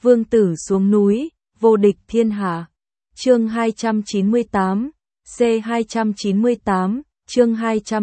vương tử xuống núi, vô địch thiên hạ. Chương 298, C298, chương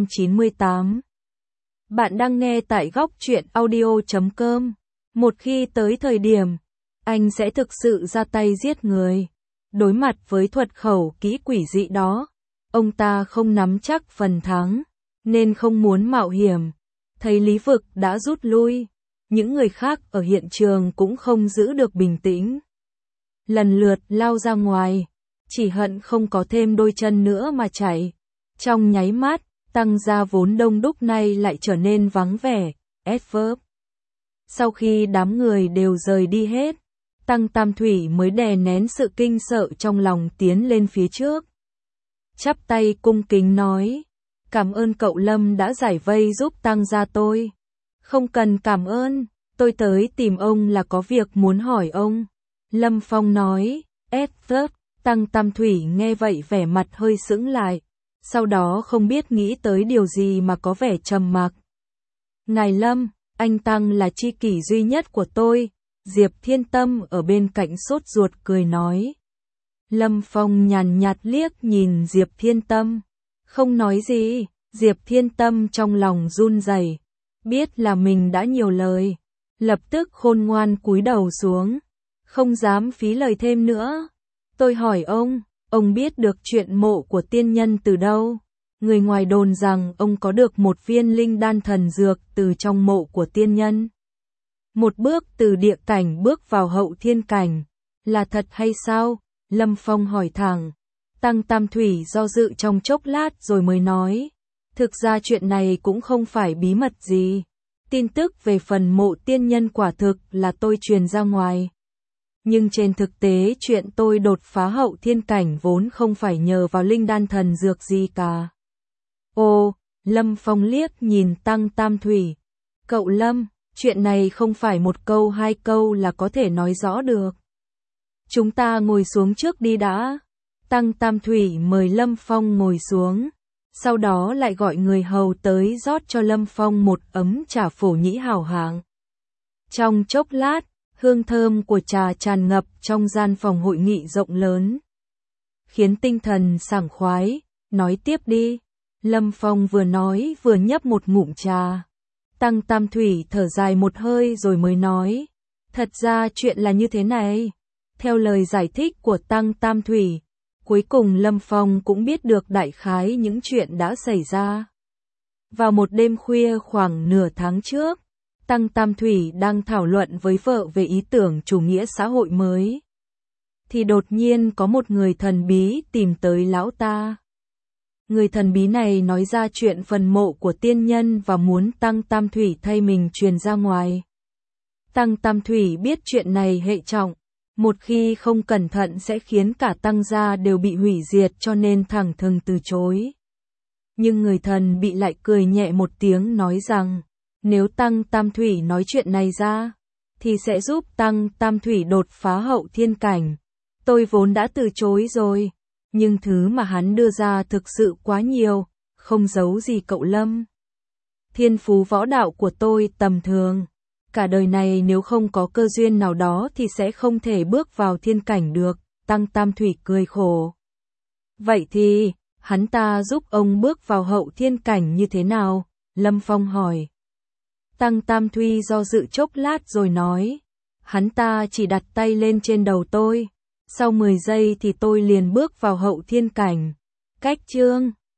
298. Bạn đang nghe tại góc truyện audio.com. Một khi tới thời điểm, anh sẽ thực sự ra tay giết người. Đối mặt với thuật khẩu kỹ quỷ dị đó, ông ta không nắm chắc phần thắng, nên không muốn mạo hiểm. Thấy Lý Vực đã rút lui, những người khác ở hiện trường cũng không giữ được bình tĩnh. Lần lượt lao ra ngoài, chỉ hận không có thêm đôi chân nữa mà chạy. Trong nháy mắt, Tăng gia vốn đông đúc nay lại trở nên vắng vẻ, adverb. Sau khi đám người đều rời đi hết, Tăng Tam Thủy mới đè nén sự kinh sợ trong lòng tiến lên phía trước. Chắp tay cung kính nói, cảm ơn cậu Lâm đã giải vây giúp Tăng gia tôi. Không cần cảm ơn, tôi tới tìm ông là có việc muốn hỏi ông. Lâm Phong nói, adverb. Tăng Tam Thủy nghe vậy vẻ mặt hơi sững lại, sau đó không biết nghĩ tới điều gì mà có vẻ trầm mặc. Ngài Lâm, anh Tăng là tri kỷ duy nhất của tôi. Diệp Thiên Tâm ở bên cạnh sốt ruột cười nói. Lâm Phong nhàn nhạt liếc nhìn Diệp Thiên Tâm, không nói gì. Diệp Thiên Tâm trong lòng run rẩy, biết là mình đã nhiều lời, lập tức khôn ngoan cúi đầu xuống, không dám phí lời thêm nữa. Tôi hỏi ông biết được chuyện mộ của tiên nhân từ đâu? Người ngoài đồn rằng ông có được một viên linh đan thần dược từ trong mộ của tiên nhân. Một bước từ địa cảnh bước vào hậu thiên cảnh, là thật hay sao? Lâm Phong hỏi thẳng. Tăng Tam Thủy do dự trong chốc lát rồi mới nói. Thực ra chuyện này cũng không phải bí mật gì. Tin tức về phần mộ tiên nhân quả thực là tôi truyền ra ngoài. Nhưng trên thực tế chuyện tôi đột phá hậu thiên cảnh vốn không phải nhờ vào linh đan thần dược gì cả. Ồ, Lâm Phong liếc nhìn Tăng Tam Thủy. Cậu Lâm, chuyện này không phải một câu hai câu là có thể nói rõ được. Chúng ta ngồi xuống trước đi đã. Tăng Tam Thủy mời Lâm Phong ngồi xuống, sau đó lại gọi người hầu tới rót cho Lâm Phong một ấm trà phổ nhĩ hảo hạng. Trong chốc lát, hương thơm của trà tràn ngập trong gian phòng hội nghị rộng lớn, khiến tinh thần sảng khoái. Nói tiếp đi. Lâm Phong vừa nói vừa nhấp một ngụm trà. Tăng Tam Thủy thở dài một hơi rồi mới nói. Thật ra chuyện là như thế này. Theo lời giải thích của Tăng Tam Thủy, cuối cùng Lâm Phong cũng biết được đại khái những chuyện đã xảy ra. Vào một đêm khuya khoảng nửa tháng trước, Tăng Tam Thủy đang thảo luận với vợ về ý tưởng chủ nghĩa xã hội mới, thì đột nhiên có một người thần bí tìm tới lão ta. Người thần bí này nói ra chuyện phần mộ của tiên nhân và muốn Tăng Tam Thủy thay mình truyền ra ngoài. Tăng Tam Thủy biết chuyện này hệ trọng, một khi không cẩn thận sẽ khiến cả Tăng gia đều bị hủy diệt cho nên thẳng thừng từ chối. Nhưng người thần bị lại cười nhẹ một tiếng nói rằng, nếu Tăng Tam Thủy nói chuyện này ra, thì sẽ giúp Tăng Tam Thủy đột phá hậu thiên cảnh. Tôi vốn đã từ chối rồi, nhưng thứ mà hắn đưa ra thực sự quá nhiều, không giấu gì cậu Lâm. Thiên phú võ đạo của tôi tầm thường, cả đời này nếu không có cơ duyên nào đó thì sẽ không thể bước vào thiên cảnh được. Tăng Tam Thủy cười khổ. Vậy thì, hắn ta giúp ông bước vào hậu thiên cảnh như thế nào? Lâm Phong hỏi. Tăng Tam Thủy do dự chốc lát rồi nói. Hắn ta chỉ đặt tay lên trên đầu tôi, sau 10 giây thì tôi liền bước vào hậu thiên cảnh. Cách chương